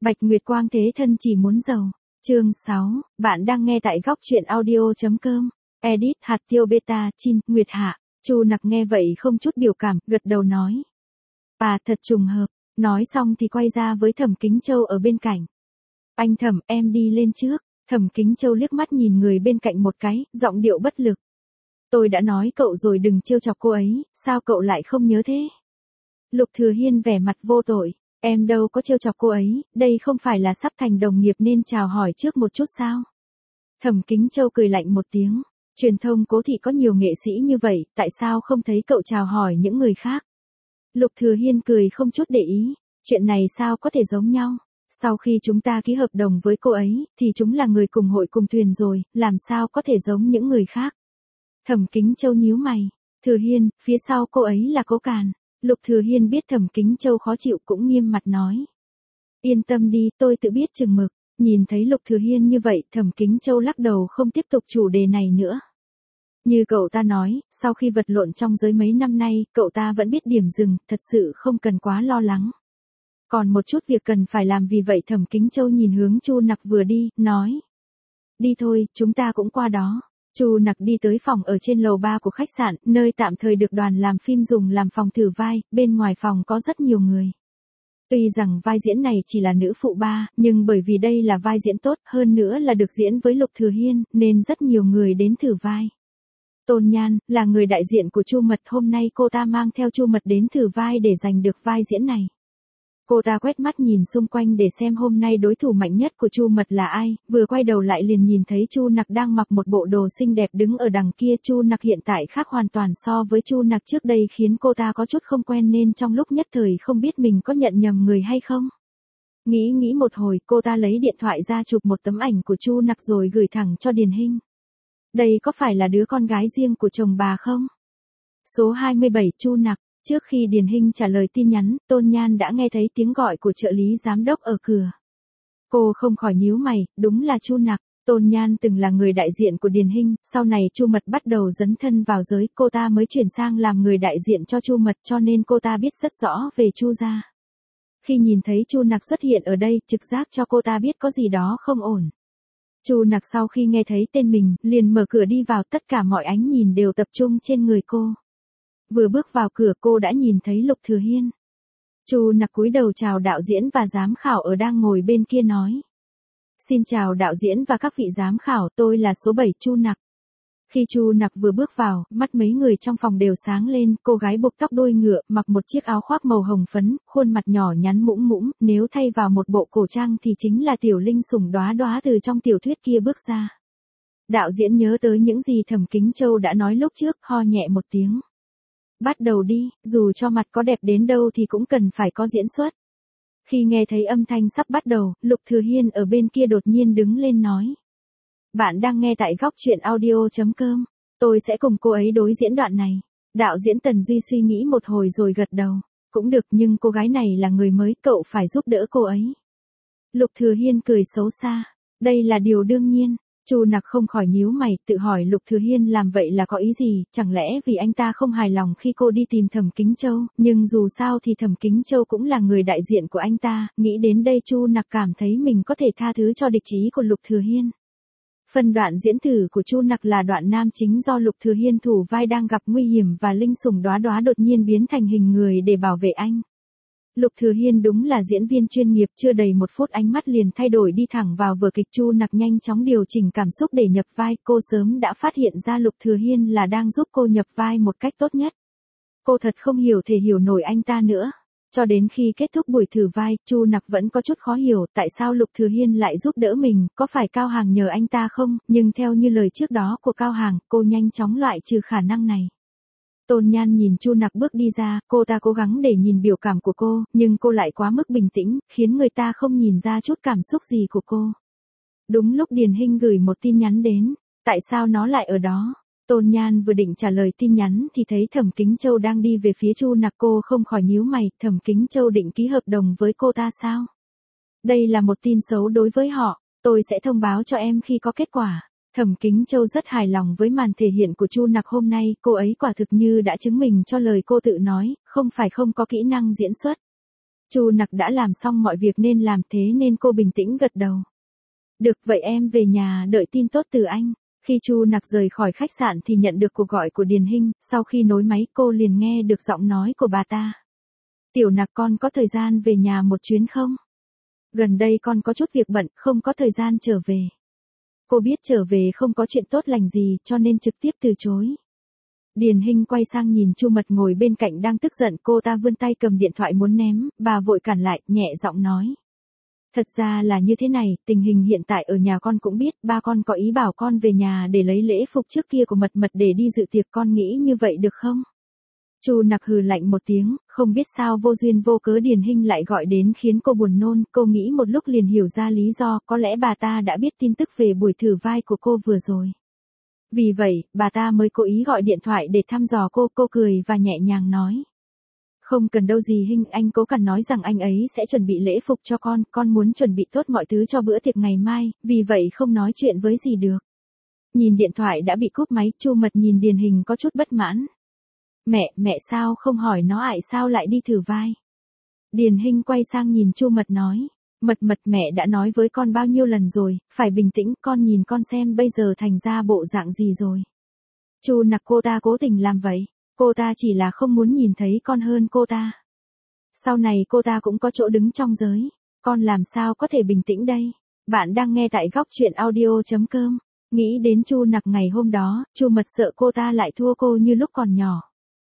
Bạch Nguyệt Quang thế thân chỉ muốn giàu. Chương 6, bạn đang nghe tại góc truyện audio.com. Edit hạt tiêu beta chin, Nguyệt Hạ. Chu Nặc nghe vậy không chút biểu cảm, gật đầu nói. À thật trùng hợp. Nói xong thì quay ra với Thẩm Kính Châu ở bên cạnh. Anh Thẩm, em đi lên trước. Thẩm Kính Châu liếc mắt nhìn người bên cạnh một cái, giọng điệu bất lực. Tôi đã nói cậu rồi đừng trêu chọc cô ấy, sao cậu lại không nhớ thế? Lục Thừa Hiên vẻ mặt vô tội. Em đâu có trêu chọc cô ấy, đây không phải là sắp thành đồng nghiệp nên chào hỏi trước một chút sao? Thẩm Kính Châu cười lạnh một tiếng. Truyền thông Cố thị có nhiều nghệ sĩ như vậy, tại sao không thấy cậu chào hỏi những người khác? Lục Thừa Hiên cười không chút để ý. Chuyện này sao có thể giống nhau? Sau khi chúng ta ký hợp đồng với cô ấy, thì chúng là người cùng hội cùng thuyền rồi, làm sao có thể giống những người khác? Thẩm Kính Châu nhíu mày. Thừa Hiên, phía sau cô ấy là Cố Càn. Lục Thừa Hiên biết Thẩm Kính Châu khó chịu cũng nghiêm mặt nói. Yên tâm đi, tôi tự biết chừng mực. Nhìn thấy Lục Thừa Hiên như vậy, Thẩm Kính Châu lắc đầu không tiếp tục chủ đề này nữa. Như cậu ta nói, sau khi vật lộn trong giới mấy năm nay, cậu ta vẫn biết điểm dừng, thật sự không cần quá lo lắng. Còn một chút việc cần phải làm, vì vậy Thẩm Kính Châu nhìn hướng Chu Nặc vừa đi, nói. Đi thôi, chúng ta cũng qua đó. Chu Nặc đi tới phòng ở trên lầu 3 của khách sạn, nơi tạm thời được đoàn làm phim dùng làm phòng thử vai, bên ngoài phòng có rất nhiều người. Tuy rằng vai diễn này chỉ là nữ phụ ba, nhưng bởi vì đây là vai diễn tốt, hơn nữa là được diễn với Lục Thừa Hiên, nên rất nhiều người đến thử vai. Tôn Nhan, là người đại diện của Chu Mật, hôm nay cô ta mang theo Chu Mật đến thử vai để giành được vai diễn này. Cô ta quét mắt nhìn xung quanh để xem hôm nay đối thủ mạnh nhất của Chu Mật là ai, vừa quay đầu lại liền nhìn thấy Chu Nặc đang mặc một bộ đồ xinh đẹp đứng ở đằng kia. Chu Nặc hiện tại khác hoàn toàn so với Chu Nặc trước đây, khiến cô ta có chút không quen nên trong lúc nhất thời không biết mình có nhận nhầm người hay không. Nghĩ một hồi, cô ta lấy điện thoại ra chụp một tấm ảnh của Chu Nặc rồi gửi thẳng cho Điền Hinh. Đây có phải là đứa con gái riêng của chồng bà không? Số 27 Chu Nặc. Trước khi Điền Hinh trả lời tin nhắn, Tôn Nhan đã nghe thấy tiếng gọi của trợ lý giám đốc ở cửa. Cô không khỏi nhíu mày, đúng là Chu Nặc. Tôn Nhan từng là người đại diện của Điền Hinh, sau này Chu Mật bắt đầu dấn thân vào giới, cô ta mới chuyển sang làm người đại diện cho Chu Mật, cho nên cô ta biết rất rõ về Chu gia. Khi nhìn thấy Chu Nặc xuất hiện ở đây, trực giác cho cô ta biết có gì đó không ổn. Chu Nặc sau khi nghe thấy tên mình, liền mở cửa đi vào, tất cả mọi ánh nhìn đều tập trung trên người cô. Vừa bước vào cửa cô đã nhìn thấy Lục Thừa Hiên. Chu Nặc cúi đầu chào đạo diễn và giám khảo ở đang ngồi bên kia nói. Xin chào đạo diễn và các vị giám khảo, tôi là số 7 Chu Nặc. Khi Chu Nặc vừa bước vào, mắt mấy người trong phòng đều sáng lên, cô gái buộc tóc đuôi ngựa, mặc một chiếc áo khoác màu hồng phấn, khuôn mặt nhỏ nhắn mũm mũm, nếu thay vào một bộ cổ trang thì chính là tiểu linh sủng đóa đóa từ trong tiểu thuyết kia bước ra. Đạo diễn nhớ tới những gì Thẩm Kính Châu đã nói lúc trước, ho nhẹ một tiếng. Bắt đầu đi, dù cho mặt có đẹp đến đâu thì cũng cần phải có diễn xuất. Khi nghe thấy âm thanh sắp bắt đầu, Lục Thừa Hiên ở bên kia đột nhiên đứng lên nói. Bạn đang nghe tại góc truyện audio.com. Tôi sẽ cùng cô ấy đối diễn đoạn này. Đạo diễn Tần Duy suy nghĩ một hồi rồi gật đầu. Cũng được, nhưng cô gái này là người mới, cậu phải giúp đỡ cô ấy. Lục Thừa Hiên cười xấu xa. Đây là điều đương nhiên. Chu Nặc không khỏi nhíu mày, tự hỏi Lục Thừa Hiên làm vậy là có ý gì, chẳng lẽ vì anh ta không hài lòng khi cô đi tìm Thẩm Kính Châu, nhưng dù sao thì Thẩm Kính Châu cũng là người đại diện của anh ta, nghĩ đến đây Chu Nặc cảm thấy mình có thể tha thứ cho địch ý của Lục Thừa Hiên. Phần đoạn diễn thử của Chu Nặc là đoạn nam chính do Lục Thừa Hiên thủ vai đang gặp nguy hiểm và linh sủng đóa đóa đột nhiên biến thành hình người để bảo vệ anh. Lục Thừa Hiên đúng là diễn viên chuyên nghiệp, chưa đầy một phút ánh mắt liền thay đổi đi thẳng vào vở kịch. Chu Nặc nhanh chóng điều chỉnh cảm xúc để nhập vai, cô sớm đã phát hiện ra Lục Thừa Hiên là đang giúp cô nhập vai một cách tốt nhất. Cô thật không thể hiểu nổi anh ta nữa. Cho đến khi kết thúc buổi thử vai, Chu Nặc vẫn có chút khó hiểu tại sao Lục Thừa Hiên lại giúp đỡ mình, có phải Cao Hàng nhờ anh ta không, nhưng theo như lời trước đó của Cao Hàng, cô nhanh chóng loại trừ khả năng này. Tôn Nhan nhìn Chu Nặc bước đi ra, cô ta cố gắng để nhìn biểu cảm của cô, nhưng cô lại quá mức bình tĩnh, khiến người ta không nhìn ra chút cảm xúc gì của cô. Đúng lúc Điền Hinh gửi một tin nhắn đến, tại sao nó lại ở đó? Tôn Nhan vừa định trả lời tin nhắn thì thấy Thẩm Kính Châu đang đi về phía Chu Nặc, cô không khỏi nhíu mày, Thẩm Kính Châu định ký hợp đồng với cô ta sao? Đây là một tin xấu đối với họ, tôi sẽ thông báo cho em khi có kết quả. Thẩm Kính Châu rất hài lòng với màn thể hiện của Chu Nặc hôm nay, cô ấy quả thực như đã chứng minh cho lời cô tự nói, không phải không có kỹ năng diễn xuất. Chu Nặc đã làm xong mọi việc nên làm thế nên cô bình tĩnh gật đầu. Được vậy em về nhà đợi tin tốt từ anh. Khi Chu Nặc rời khỏi khách sạn thì nhận được cuộc gọi của Điền Hinh, sau khi nối máy cô liền nghe được giọng nói của bà ta. Tiểu Nặc con có thời gian về nhà một chuyến không? Gần đây con có chút việc bận, không có thời gian trở về. Cô biết trở về không có chuyện tốt lành gì cho nên trực tiếp từ chối. Điền Hinh quay sang nhìn Chu Mật ngồi bên cạnh đang tức giận, cô ta vươn tay cầm điện thoại muốn ném, bà vội cản lại, nhẹ giọng nói. Thật ra là như thế này, tình hình hiện tại ở nhà con cũng biết, ba con có ý bảo con về nhà để lấy lễ phục trước kia của Mật Mật để đi dự tiệc, con nghĩ như vậy được không? Chu Nặc hừ lạnh một tiếng, không biết sao vô duyên vô cớ Điền Hinh lại gọi đến khiến cô buồn nôn, cô nghĩ một lúc liền hiểu ra lý do, có lẽ bà ta đã biết tin tức về buổi thử vai của cô vừa rồi. Vì vậy, bà ta mới cố ý gọi điện thoại để thăm dò cô cười và nhẹ nhàng nói. Không cần đâu dì Hinh, anh cố cần nói rằng anh ấy sẽ chuẩn bị lễ phục cho con muốn chuẩn bị tốt mọi thứ cho bữa tiệc ngày mai, vì vậy không nói chuyện với dì được. Nhìn điện thoại đã bị cúp máy, Chu Mật nhìn Điền Hinh có chút bất mãn. Mẹ sao không hỏi nó ại sao lại đi thử vai. Điền Hinh quay sang nhìn Chu Mật nói. Mật mẹ đã nói với con bao nhiêu lần rồi, phải bình tĩnh, con nhìn con xem bây giờ thành ra bộ dạng gì rồi. Chu Nặc cô ta cố tình làm vậy, cô ta chỉ là không muốn nhìn thấy con hơn cô ta. Sau này cô ta cũng có chỗ đứng trong giới, con làm sao có thể bình tĩnh đây. Bạn đang nghe tại góc truyện audio.com. Nghĩ đến Chu Nặc ngày hôm đó, Chu Mật sợ cô ta lại thua cô như lúc còn nhỏ.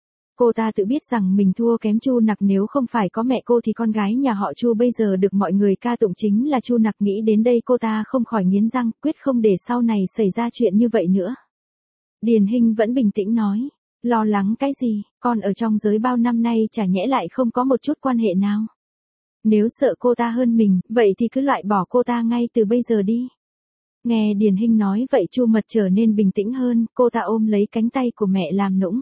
Cô ta tự biết rằng mình thua kém Chu Nặc, nếu không phải có mẹ cô thì con gái nhà họ Chu bây giờ được mọi người ca tụng chính là Chu Nặc. Nghĩ đến đây cô ta không khỏi nghiến răng, quyết không để sau này xảy ra chuyện như vậy nữa. Điền Hinh vẫn bình tĩnh nói, lo lắng cái gì, con ở trong giới bao năm nay chả nhẽ lại không có một chút quan hệ nào. Nếu sợ cô ta hơn mình, vậy thì cứ loại bỏ cô ta ngay từ bây giờ đi. Nghe Điền Hinh nói vậy Chu Mật trở nên bình tĩnh hơn, cô ta ôm lấy cánh tay của mẹ làm nũng.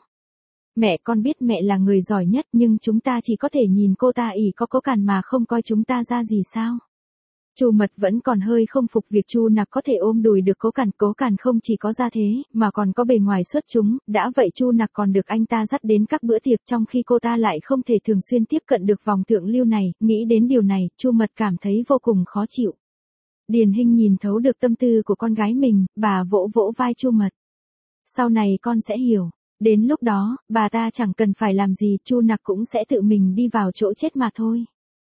Mẹ con biết mẹ là người giỏi nhất nhưng chúng ta chỉ có thể nhìn cô ta ỷ có cố cằn mà không coi chúng ta ra gì sao. Chu Mật vẫn còn hơi không phục việc Chu Nặc có thể ôm đùi được cố cằn không chỉ có ra thế, mà còn có bề ngoài xuất chúng, đã vậy Chu Nặc còn được anh ta dắt đến các bữa tiệc trong khi cô ta lại không thể thường xuyên tiếp cận được vòng thượng lưu này, nghĩ đến điều này, Chu Mật cảm thấy vô cùng khó chịu. Điền Hinh nhìn thấu được tâm tư của con gái mình, bà vỗ vỗ vai Chu Mật. Sau này con sẽ hiểu. Đến lúc đó, bà ta chẳng cần phải làm gì, Chu Nặc cũng sẽ tự mình đi vào chỗ chết mà thôi.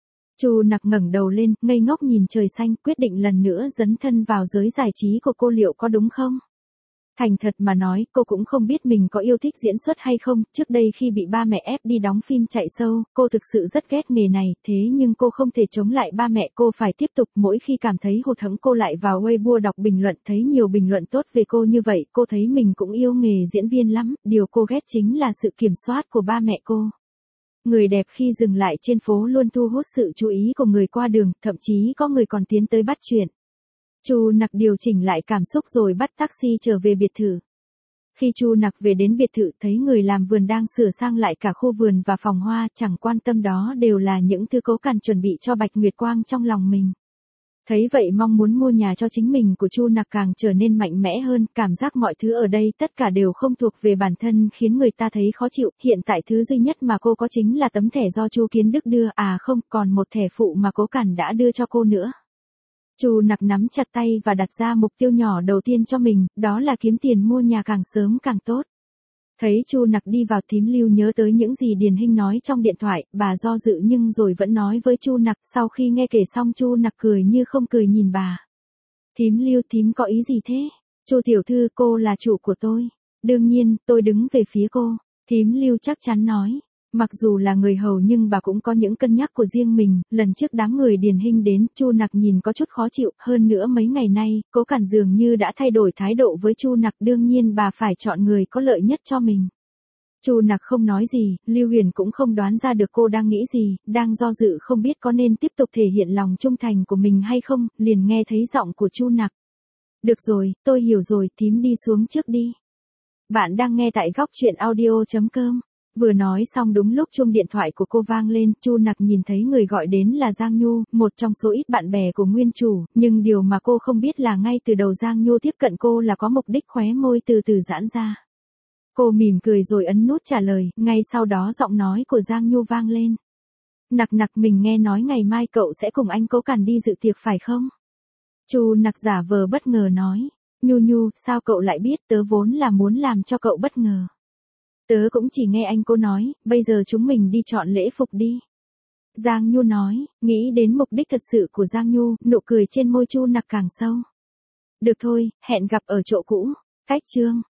Chu Nặc ngẩng đầu lên, ngây ngốc nhìn trời xanh, quyết định lần nữa dấn thân vào giới giải trí của cô liệu có đúng không? Thành thật mà nói, cô cũng không biết mình có yêu thích diễn xuất hay không, trước đây khi bị ba mẹ ép đi đóng phim chạy show, cô thực sự rất ghét nghề này, thế nhưng cô không thể chống lại ba mẹ, cô phải tiếp tục, mỗi khi cảm thấy hụt hẫng cô lại vào Weibo đọc bình luận, thấy nhiều bình luận tốt về cô như vậy, cô thấy mình cũng yêu nghề diễn viên lắm, điều cô ghét chính là sự kiểm soát của ba mẹ cô. Người đẹp khi dừng lại trên phố luôn thu hút sự chú ý của người qua đường, thậm chí có người còn tiến tới bắt chuyện. Chu Nặc điều chỉnh lại cảm xúc rồi bắt taxi trở về biệt thự. Khi Chu Nặc về đến biệt thự thấy người làm vườn đang sửa sang lại cả khu vườn và phòng hoa, chẳng quan tâm đó đều là những thứ cố cằn chuẩn bị cho Bạch Nguyệt Quang trong lòng mình. Thấy vậy mong muốn mua nhà cho chính mình của Chu Nặc càng trở nên mạnh mẽ hơn, cảm giác mọi thứ ở đây tất cả đều không thuộc về bản thân khiến người ta thấy khó chịu, hiện tại thứ duy nhất mà cô có chính là tấm thẻ do Chu Kiến Đức đưa, không, còn một thẻ phụ mà cố cằn đã đưa cho cô nữa. Chu Nặc nắm chặt tay và đặt ra mục tiêu nhỏ đầu tiên cho mình, đó là kiếm tiền mua nhà càng sớm càng tốt. Thấy Chu Nặc đi vào, Thím Lưu nhớ tới những gì Điền Hinh nói trong điện thoại, bà do dự nhưng rồi vẫn nói với Chu Nặc, sau khi nghe kể xong Chu Nặc cười như không cười nhìn bà. Thím Lưu, thím có ý gì thế? Chu tiểu thư, cô là chủ của tôi. Đương nhiên, tôi đứng về phía cô. Thím Lưu chắc chắn nói. Mặc dù là người hầu nhưng bà cũng có những cân nhắc của riêng mình, lần trước đám người Điền Hinh đến, Chu Nặc nhìn có chút khó chịu, hơn nữa mấy ngày nay, cố cằn dường như đã thay đổi thái độ với Chu Nặc, đương nhiên bà phải chọn người có lợi nhất cho mình. Chu Nặc không nói gì, Lưu Huyền cũng không đoán ra được cô đang nghĩ gì, đang do dự không biết có nên tiếp tục thể hiện lòng trung thành của mình hay không, liền nghe thấy giọng của Chu Nặc. Được rồi, tôi hiểu rồi, thím đi xuống trước đi. Bạn đang nghe tại góc truyện audio.com. Vừa nói xong đúng lúc chuông điện thoại của cô vang lên, Chu Nặc nhìn thấy người gọi đến là Giang Nhu, một trong số ít bạn bè của nguyên chủ, nhưng điều mà cô không biết là ngay từ đầu Giang Nhu tiếp cận cô là có mục đích, khóe môi từ từ giãn ra. Cô mỉm cười rồi ấn nút trả lời, ngay sau đó giọng nói của Giang Nhu vang lên. Nặc nặc, mình nghe nói ngày mai cậu sẽ cùng anh Cố Càn đi dự tiệc phải không? Chu Nặc giả vờ bất ngờ nói. Nhu Nhu, sao cậu lại biết, tớ vốn là muốn làm cho cậu bất ngờ. Tớ cũng chỉ nghe anh Cố nói, bây giờ chúng mình đi chọn lễ phục đi. Giang Nhu nói, nghĩ đến mục đích thật sự của Giang Nhu, nụ cười trên môi Chu Nặc càng sâu. Được thôi, hẹn gặp ở chỗ cũ. Cách chương